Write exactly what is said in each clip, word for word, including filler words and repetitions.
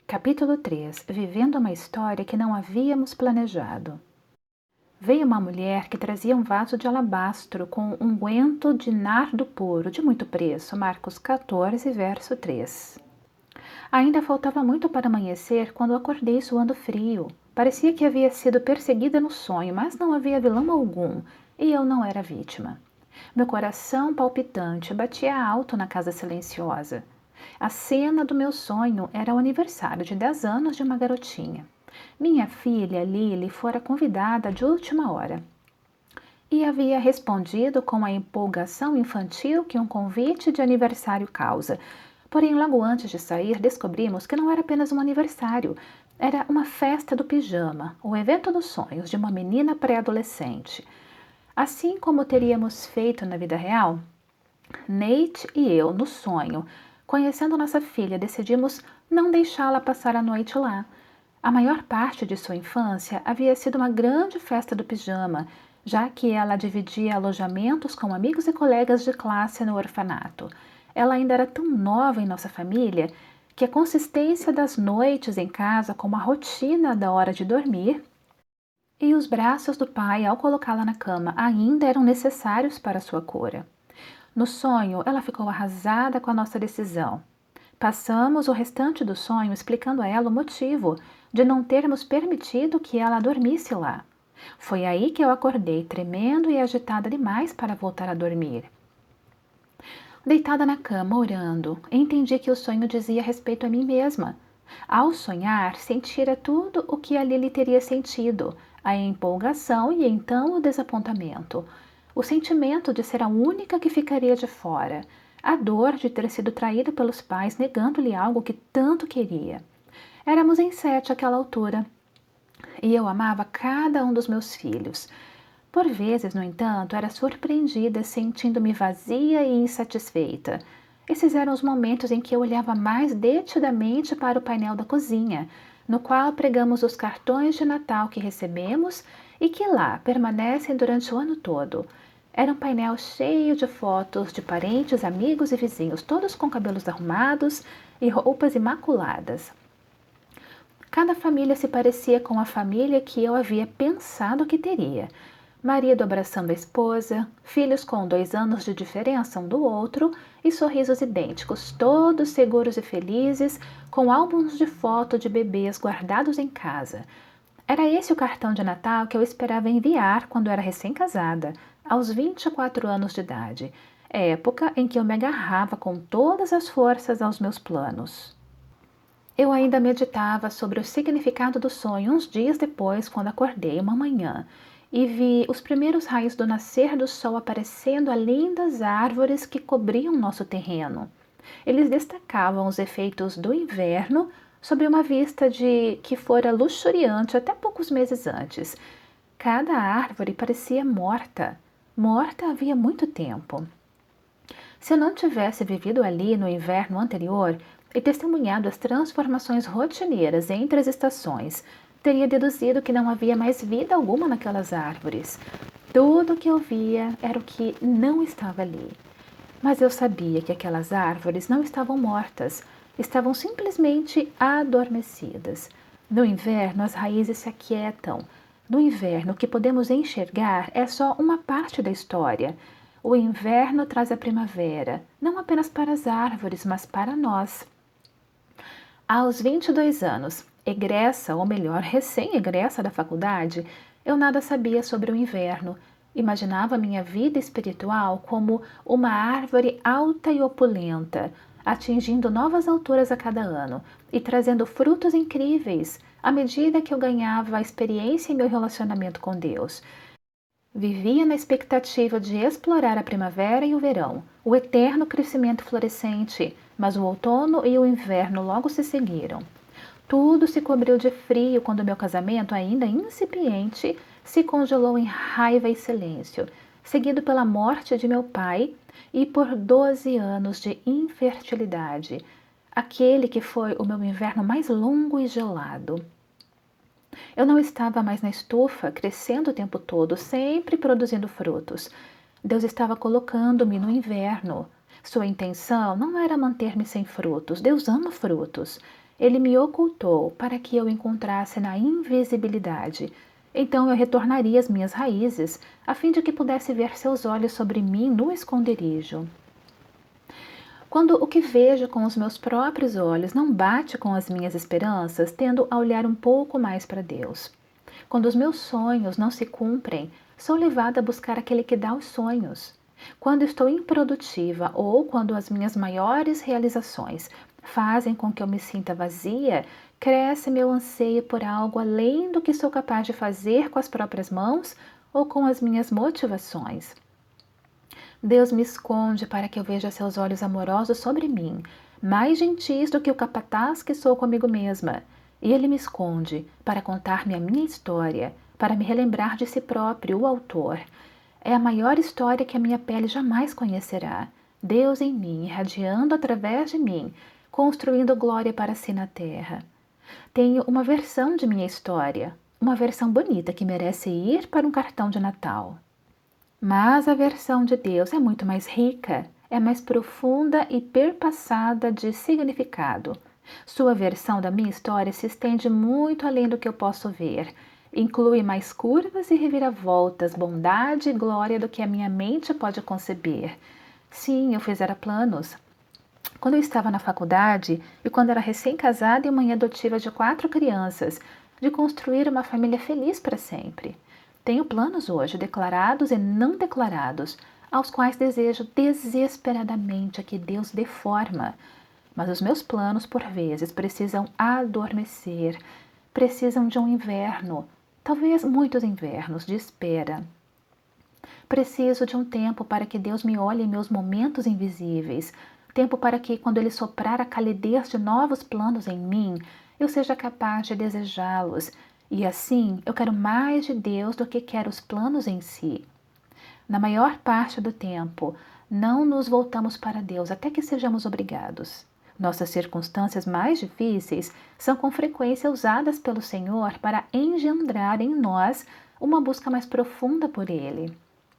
Capítulo três. Vivendo uma história que não havíamos planejado. Veio uma mulher que trazia um vaso de alabastro com unguento de nardo puro, de muito preço. Marcos quatorze, verso três. Ainda faltava muito para amanhecer quando acordei suando frio. Parecia que havia sido perseguida no sonho, mas não havia vilão algum, e eu não era vítima. Meu coração palpitante batia alto na casa silenciosa. A cena do meu sonho era o aniversário de dez anos de uma garotinha. Minha filha, Lily, fora convidada de última hora. E havia respondido com a empolgação infantil que um convite de aniversário causa. Porém, logo antes de sair, descobrimos que não era apenas um aniversário. Era uma festa do pijama, o evento dos sonhos de uma menina pré-adolescente. Assim como teríamos feito na vida real, Nate e eu, no sonho, conhecendo nossa filha, decidimos não deixá-la passar a noite lá. A maior parte de sua infância havia sido uma grande festa do pijama, já que ela dividia alojamentos com amigos e colegas de classe no orfanato. Ela ainda era tão nova em nossa família que a consistência das noites em casa, como a rotina da hora de dormir e os braços do pai ao colocá-la na cama, ainda eram necessários para sua cura. No sonho, ela ficou arrasada com a nossa decisão. Passamos o restante do sonho explicando a ela o motivo de não termos permitido que ela dormisse lá. Foi aí que eu acordei, tremendo e agitada demais para voltar a dormir. Deitada na cama, orando, entendi que o sonho dizia respeito a mim mesma. Ao sonhar, sentira tudo o que a Lily teria sentido, a empolgação e então o desapontamento. O sentimento de ser a única que ficaria de fora, a dor de ter sido traída pelos pais negando-lhe algo que tanto queria. Éramos em sete àquela altura, e eu amava cada um dos meus filhos. Por vezes, no entanto, era surpreendida, sentindo-me vazia e insatisfeita. Esses eram os momentos em que eu olhava mais detidamente para o painel da cozinha, no qual pregamos os cartões de Natal que recebemos e que lá permanecem durante o ano todo. Era um painel cheio de fotos de parentes, amigos e vizinhos, todos com cabelos arrumados e roupas imaculadas. Cada família se parecia com a família que eu havia pensado que teria. Marido abraçando a esposa, filhos com dois anos de diferença um do outro e sorrisos idênticos, todos seguros e felizes, com álbuns de foto de bebês guardados em casa. Era esse o cartão de Natal que eu esperava enviar quando era recém-casada, aos vinte e quatro anos de idade, época em que eu me agarrava com todas as forças aos meus planos. Eu ainda meditava sobre o significado do sonho uns dias depois, quando acordei uma manhã e vi os primeiros raios do nascer do sol aparecendo além das árvores que cobriam nosso terreno. Eles destacavam os efeitos do inverno sobre uma vista de que fora luxuriante até poucos meses antes. Cada árvore parecia morta, morta havia muito tempo. Se eu não tivesse vivido ali no inverno anterior e testemunhado as transformações rotineiras entre as estações, teria deduzido que não havia mais vida alguma naquelas árvores. Tudo o que eu via era o que não estava ali. Mas eu sabia que aquelas árvores não estavam mortas, estavam simplesmente adormecidas. No inverno, as raízes se aquietam. No inverno, o que podemos enxergar é só uma parte da história. O inverno traz a primavera, não apenas para as árvores, mas para nós. Aos vinte e dois anos, egressa, ou melhor, recém-egressa da faculdade, eu nada sabia sobre o inverno. Imaginava minha vida espiritual como uma árvore alta e opulenta, atingindo novas alturas a cada ano e trazendo frutos incríveis à medida que eu ganhava a experiência em meu relacionamento com Deus. Vivia na expectativa de explorar a primavera e o verão, o eterno crescimento florescente, mas o outono e o inverno logo se seguiram. Tudo se cobriu de frio quando meu casamento, ainda incipiente, se congelou em raiva e silêncio, seguido pela morte de meu pai e por doze anos de infertilidade, aquele que foi o meu inverno mais longo e gelado. Eu não estava mais na estufa, crescendo o tempo todo, sempre produzindo frutos. Deus estava colocando-me no inverno. Sua intenção não era manter-me sem frutos. Deus ama frutos. Ele me ocultou para que eu encontrasse na invisibilidade. Então eu retornaria às minhas raízes, a fim de que pudesse ver seus olhos sobre mim no esconderijo. Quando o que vejo com os meus próprios olhos não bate com as minhas esperanças, tendo a olhar um pouco mais para Deus. Quando os meus sonhos não se cumprem, sou levada a buscar aquele que dá os sonhos. Quando estou improdutiva ou quando as minhas maiores realizações fazem com que eu me sinta vazia, cresce meu anseio por algo além do que sou capaz de fazer com as próprias mãos ou com as minhas motivações. Deus me esconde para que eu veja seus olhos amorosos sobre mim, mais gentis do que o capataz que sou comigo mesma. E Ele me esconde para contar-me a minha história, para me relembrar de si próprio, o autor. É a maior história que a minha pele jamais conhecerá. Deus em mim, irradiando através de mim, construindo glória para si na terra. Tenho uma versão de minha história, uma versão bonita que merece ir para um cartão de Natal. Mas a versão de Deus é muito mais rica, é mais profunda e perpassada de significado. Sua versão da minha história se estende muito além do que eu posso ver. Inclui mais curvas e reviravoltas, bondade e glória do que a minha mente pode conceber. Sim, eu fizera planos. Quando eu estava na faculdade e quando era recém-casada e mãe adotiva de quatro crianças, de construir uma família feliz para sempre. Tenho planos hoje, declarados e não declarados, aos quais desejo desesperadamente que Deus dê forma. Mas os meus planos, por vezes, precisam adormecer, precisam de um inverno, talvez muitos invernos de espera. Preciso de um tempo para que Deus me olhe em meus momentos invisíveis, tempo para que, quando Ele soprar a calidez de novos planos em mim, eu seja capaz de desejá-los. E assim, eu quero mais de Deus do que quero os planos em si. Na maior parte do tempo, não nos voltamos para Deus até que sejamos obrigados. Nossas circunstâncias mais difíceis são com frequência usadas pelo Senhor para engendrar em nós uma busca mais profunda por Ele.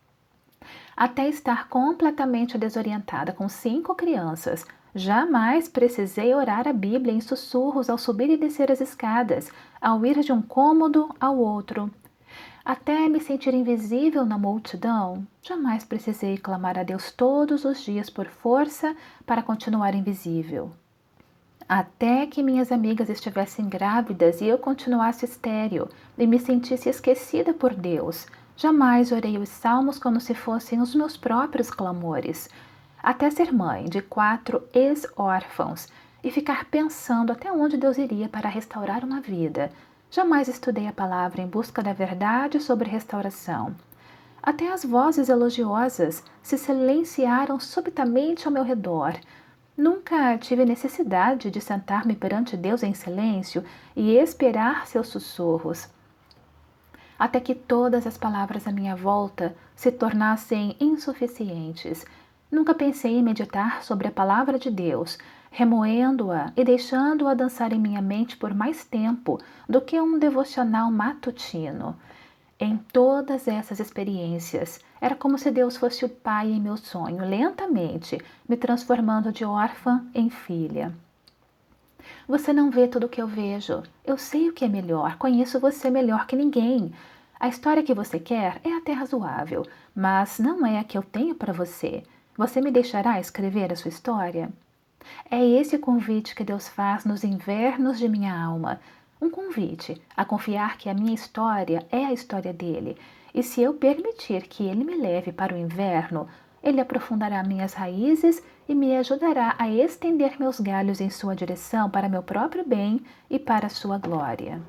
Até estar completamente desorientada com cinco crianças, jamais precisei orar a Bíblia em sussurros ao subir e descer as escadas, ao ir de um cômodo ao outro. Até me sentir invisível na multidão, jamais precisei clamar a Deus todos os dias por força para continuar invisível. Até que minhas amigas estivessem grávidas e eu continuasse estéril e me sentisse esquecida por Deus, jamais orei os salmos como se fossem os meus próprios clamores. Até ser mãe de quatro ex-órfãos e ficar pensando até onde Deus iria para restaurar uma vida, jamais estudei a palavra em busca da verdade sobre restauração. Até as vozes elogiosas se silenciaram subitamente ao meu redor. Nunca tive necessidade de sentar-me perante Deus em silêncio e esperar seus sussurros, até que todas as palavras à minha volta se tornassem insuficientes. Nunca pensei em meditar sobre a palavra de Deus, remoendo-a e deixando-a dançar em minha mente por mais tempo do que um devocional matutino. Em todas essas experiências, era como se Deus fosse o pai em meu sonho, lentamente me transformando de órfã em filha. Você não vê tudo o que eu vejo. Eu sei o que é melhor, conheço você melhor que ninguém. A história que você quer é até razoável, mas não é a que eu tenho para você. Você me deixará escrever a sua história? É esse o convite que Deus faz nos invernos de minha alma. Um convite a confiar que a minha história é a história dele. E se eu permitir que ele me leve para o inverno, ele aprofundará minhas raízes e me ajudará a estender meus galhos em sua direção para meu próprio bem e para a sua glória.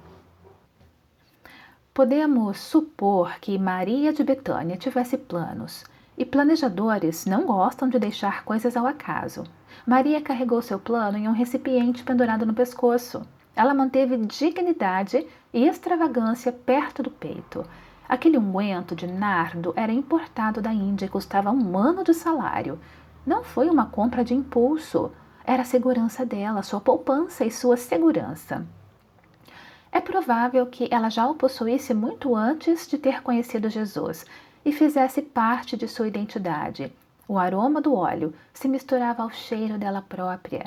Podemos supor que Maria de Betânia tivesse planos, e planejadores não gostam de deixar coisas ao acaso. Maria carregou seu plano em um recipiente pendurado no pescoço. Ela manteve dignidade e extravagância perto do peito. Aquele unguento de nardo era importado da Índia e custava um ano de salário. Não foi uma compra de impulso, era a segurança dela, sua poupança e sua segurança. É provável que ela já o possuísse muito antes de ter conhecido Jesus e fizesse parte de sua identidade. O aroma do óleo se misturava ao cheiro dela própria.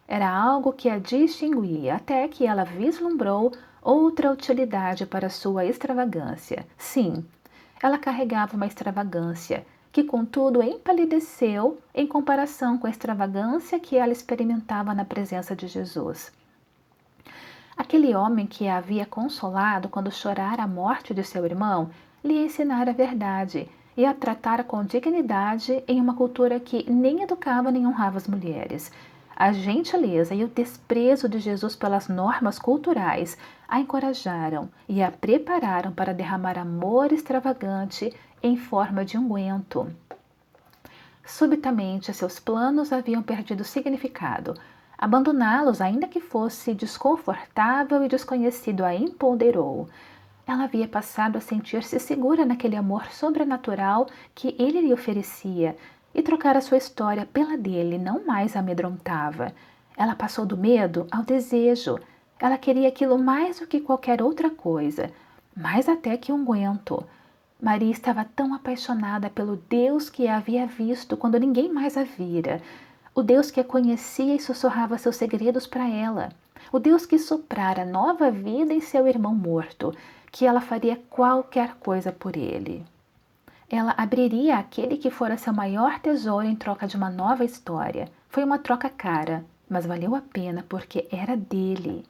Era algo que a distinguia, até que ela vislumbrou outra utilidade para sua extravagância. Sim, ela carregava uma extravagância, que contudo empalideceu em comparação com a extravagância que ela experimentava na presença de Jesus. Aquele homem que a havia consolado quando chorara a morte de seu irmão, lhe ensinara a verdade e a tratara com dignidade em uma cultura que nem educava nem honrava as mulheres. A gentileza e o desprezo de Jesus pelas normas culturais a encorajaram e a prepararam para derramar amor extravagante em forma de unguento. Subitamente, seus planos haviam perdido significado. Abandoná-los, ainda que fosse desconfortável e desconhecido, a empoderou. Ela havia passado a sentir-se segura naquele amor sobrenatural que ele lhe oferecia e trocara sua história pela dele não mais a amedrontava. Ela passou do medo ao desejo. Ela queria aquilo mais do que qualquer outra coisa, mais até que um unguento. Maria estava tão apaixonada pelo Deus que a havia visto quando ninguém mais a vira, o Deus que a conhecia e sussurrava seus segredos para ela, o Deus que soprara nova vida em seu irmão morto, que ela faria qualquer coisa por ele. Ela abriria aquele que fora seu maior tesouro em troca de uma nova história. Foi uma troca cara, mas valeu a pena porque era dele.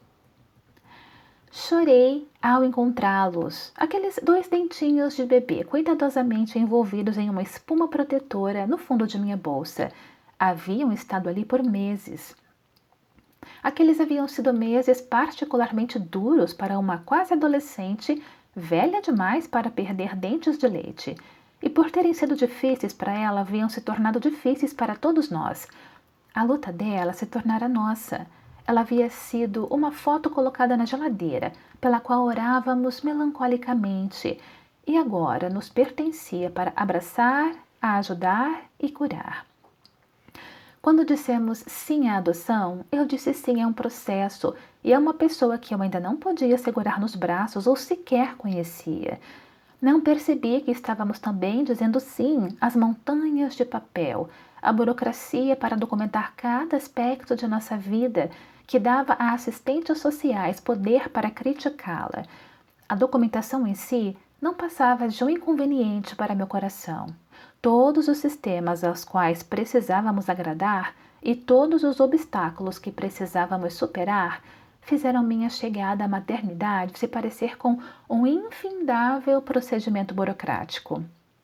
Chorei ao encontrá-los, aqueles dois dentinhos de bebê cuidadosamente envolvidos em uma espuma protetora no fundo de minha bolsa. Haviam estado ali por meses. Aqueles haviam sido meses particularmente duros para uma quase adolescente, velha demais para perder dentes de leite. E por terem sido difíceis para ela, haviam se tornado difíceis para todos nós. A luta dela se tornara nossa. Ela havia sido uma foto colocada na geladeira, pela qual orávamos melancolicamente, e agora nos pertencia para abraçar, ajudar e curar. Quando dissemos sim à adoção, eu disse sim a um processo e a uma pessoa que eu ainda não podia segurar nos braços ou sequer conhecia. Não percebi que estávamos também dizendo sim às montanhas de papel, à burocracia para documentar cada aspecto de nossa vida, que dava a assistentes sociais poder para criticá-la. A documentação em si não passava de um inconveniente para meu coração. Todos os sistemas aos quais precisávamos agradar e todos os obstáculos que precisávamos superar fizeram minha chegada à maternidade se parecer com um infindável procedimento burocrático.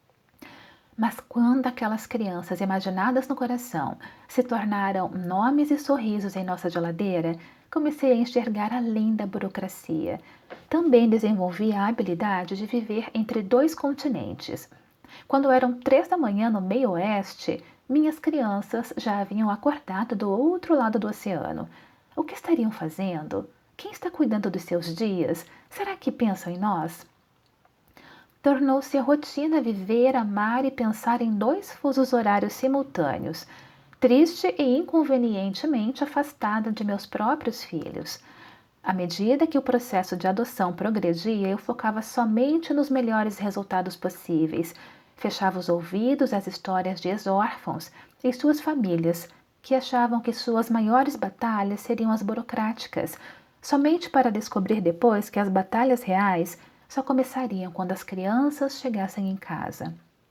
Mas quando aquelas crianças imaginadas no coração se tornaram nomes e sorrisos em nossa geladeira, comecei a enxergar além da burocracia. Também desenvolvi a habilidade de viver entre dois continentes. Quando eram três da manhã no meio oeste, minhas crianças já haviam acordado do outro lado do oceano. O que estariam fazendo? Quem está cuidando dos seus dias? Será que pensam em nós? Tornou-se a rotina viver, amar e pensar em dois fusos horários simultâneos, triste e inconvenientemente afastada de meus próprios filhos. À medida que o processo de adoção progredia, eu focava somente nos melhores resultados possíveis. Fechava os ouvidos às histórias de ex-órfãos e suas famílias, que achavam que suas maiores batalhas seriam as burocráticas, somente para descobrir depois que as batalhas reais só começariam quando as crianças chegassem em casa.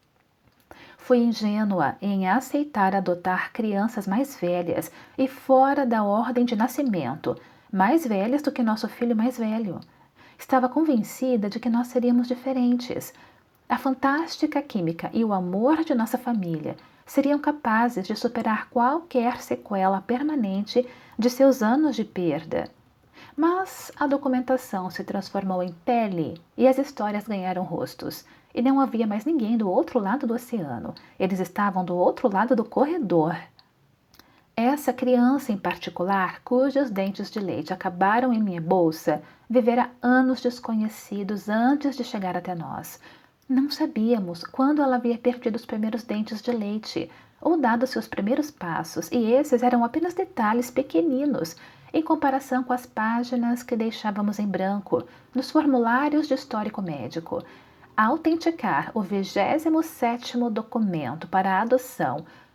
Fui ingênua em aceitar adotar crianças mais velhas e fora da ordem de nascimento, mais velhas do que nosso filho mais velho. Estava convencida de que nós seríamos diferentes. A fantástica química e o amor de nossa família seriam capazes de superar qualquer sequela permanente de seus anos de perda. Mas a documentação se transformou em pele e as histórias ganharam rostos. E não havia mais ninguém do outro lado do oceano. Eles estavam do outro lado do corredor. Essa criança em particular, cujos dentes de leite acabaram em minha bolsa, vivera anos desconhecidos antes de chegar até nós. Não sabíamos quando ela havia perdido os primeiros dentes de leite ou dado seus primeiros passos, e esses eram apenas detalhes pequeninos em comparação com as páginas que deixávamos em branco nos formulários de histórico médico. Autenticar o vigésimo sétimo documento para a adoção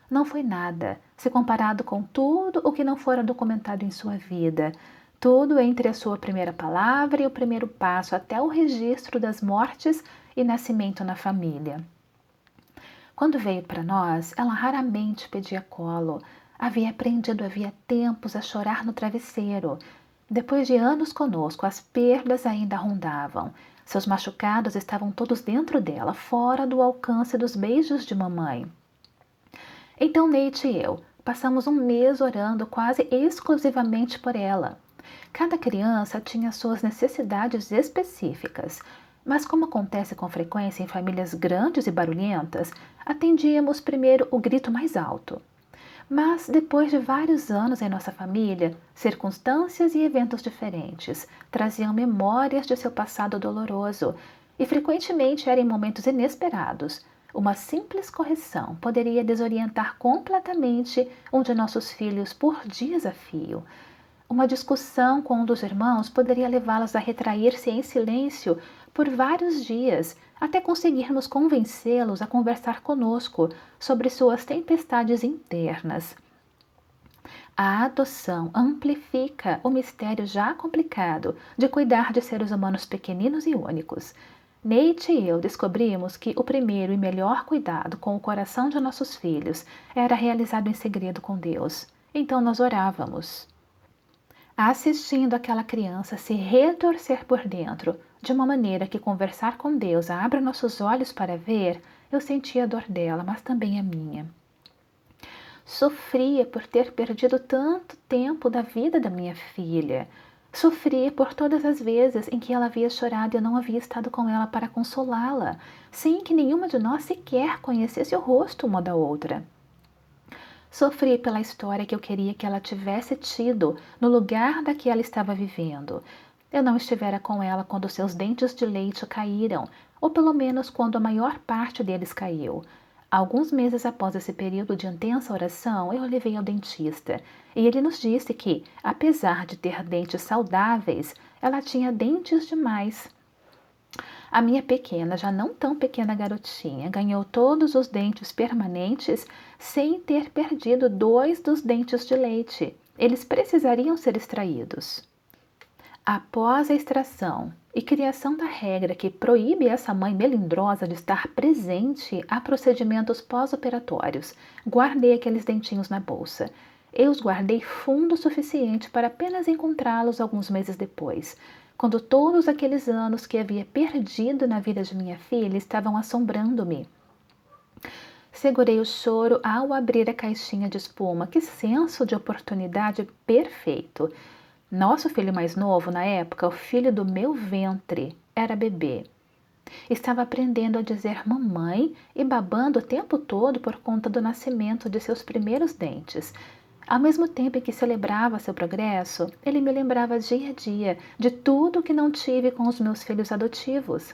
não foi nada, se comparado com tudo o que não fora documentado em sua vida. Tudo entre a sua primeira palavra e o primeiro passo até o registro das mortes e nascimento na família. Quando veio para nós, ela raramente pedia colo. Havia aprendido havia tempos a chorar no travesseiro. Depois de anos conosco, as perdas ainda a rondavam. Seus machucados estavam todos dentro dela, fora do alcance dos beijos de mamãe. Então Neite e eu passamos um mês orando quase exclusivamente por ela. Cada criança tinha suas necessidades específicas, mas como acontece com frequência em famílias grandes e barulhentas, atendíamos primeiro o grito mais alto. Mas depois de vários anos em nossa família, circunstâncias e eventos diferentes traziam memórias de seu passado doloroso e frequentemente eram em momentos inesperados. Uma simples correção poderia desorientar completamente um de nossos filhos por desafio. Uma discussão com um dos irmãos poderia levá-los a retrair-se em silêncio por vários dias, até conseguirmos convencê-los a conversar conosco sobre suas tempestades internas. A adoção amplifica o mistério já complicado de cuidar de seres humanos pequeninos e únicos. Neite e eu descobrimos que o primeiro e melhor cuidado com o coração de nossos filhos era realizado em segredo com Deus. Então nós orávamos, assistindo aquela criança se retorcer por dentro, de uma maneira que conversar com Deus abra nossos olhos para ver. Eu sentia a dor dela, mas também a minha. Sofria por ter perdido tanto tempo da vida da minha filha. Sofria por todas as vezes em que ela havia chorado e eu não havia estado com ela para consolá-la, sem que nenhuma de nós sequer conhecesse o rosto uma da outra. Sofri pela história que eu queria que ela tivesse tido no lugar da que ela estava vivendo. Eu não estivera com ela quando seus dentes de leite caíram, ou pelo menos quando a maior parte deles caiu. Alguns meses após esse período de intensa oração, eu a levei ao dentista, e ele nos disse que, apesar de ter dentes saudáveis, ela tinha dentes demais. A minha pequena, já não tão pequena garotinha, ganhou todos os dentes permanentes sem ter perdido dois dos dentes de leite. Eles precisariam ser extraídos. Após a extração e criação da regra que proíbe essa mãe melindrosa de estar presente a procedimentos pós-operatórios, guardei aqueles dentinhos na bolsa. Eu os guardei fundo o suficiente para apenas encontrá-los alguns meses depois, quando todos aqueles anos que havia perdido na vida de minha filha estavam assombrando-me. Segurei o choro ao abrir a caixinha de espuma. Que senso de oportunidade perfeito! Nosso filho mais novo, na época, o filho do meu ventre, era bebê. Estava aprendendo a dizer mamãe e babando o tempo todo por conta do nascimento de seus primeiros dentes. Ao mesmo tempo em que celebrava seu progresso, ele me lembrava dia a dia de tudo que não tive com os meus filhos adotivos.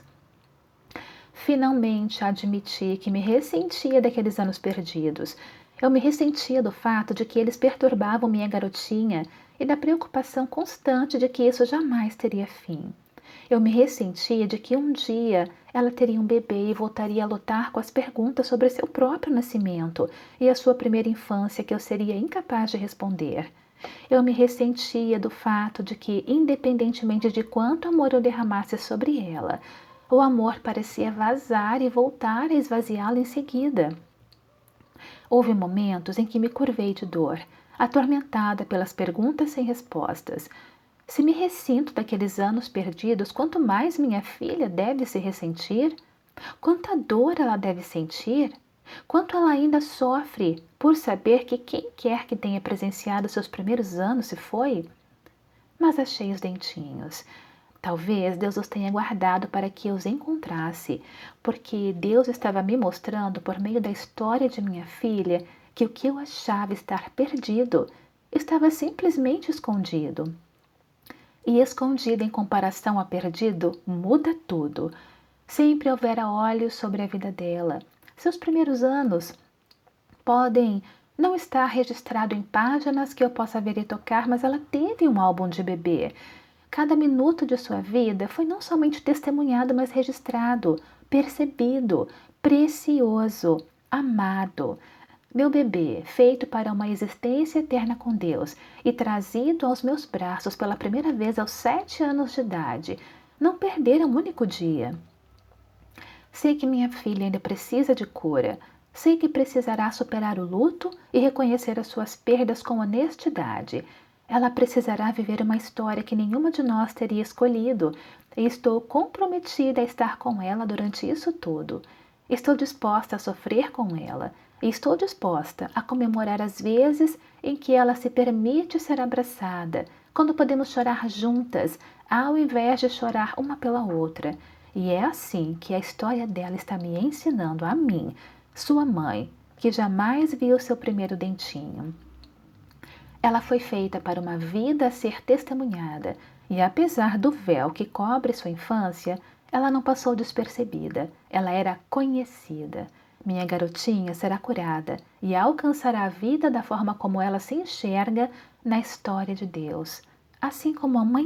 Finalmente admiti que me ressentia daqueles anos perdidos. Eu me ressentia do fato de que eles perturbavam minha garotinha e da preocupação constante de que isso jamais teria fim. Eu me ressentia de que um dia ela teria um bebê e voltaria a lutar com as perguntas sobre seu próprio nascimento e a sua primeira infância que eu seria incapaz de responder. Eu me ressentia do fato de que, independentemente de quanto amor eu derramasse sobre ela, o amor parecia vazar e voltar a esvaziá-la em seguida. Houve momentos em que me curvei de dor, atormentada pelas perguntas sem respostas. Se me ressinto daqueles anos perdidos, quanto mais minha filha deve se ressentir? Quanta dor ela deve sentir? Quanto ela ainda sofre por saber que quem quer que tenha presenciado seus primeiros anos se foi? Mas achei os dentinhos. Talvez Deus os tenha guardado para que eu os encontrasse, porque Deus estava me mostrando por meio da história de minha filha que o que eu achava estar perdido estava simplesmente escondido. E escondido em comparação a perdido muda tudo. Sempre houvera olhos sobre a vida dela. Seus primeiros anos podem não estar registrado em páginas que eu possa ver e tocar, mas ela teve um álbum de bebê. Cada minuto de sua vida foi não somente testemunhado, mas registrado, percebido, precioso, amado. Meu bebê, feito para uma existência eterna com Deus e trazido aos meus braços pela primeira vez aos sete anos de idade, não perderam um único dia. Sei que minha filha ainda precisa de cura. Sei que precisará superar o luto e reconhecer as suas perdas com honestidade. Ela precisará viver uma história que nenhuma de nós teria escolhido, e estou comprometida a estar com ela durante isso tudo. Estou disposta a sofrer com ela, e estou disposta a comemorar as vezes em que ela se permite ser abraçada, quando podemos chorar juntas, ao invés de chorar uma pela outra. E é assim que a história dela está me ensinando a mim, sua mãe, que jamais viu seu primeiro dentinho. Ela foi feita para uma vida a ser testemunhada, e apesar do véu que cobre sua infância, ela não passou despercebida, ela era conhecida. Minha garotinha será curada e alcançará a vida da forma como ela se enxerga na história de Deus, assim como a mãe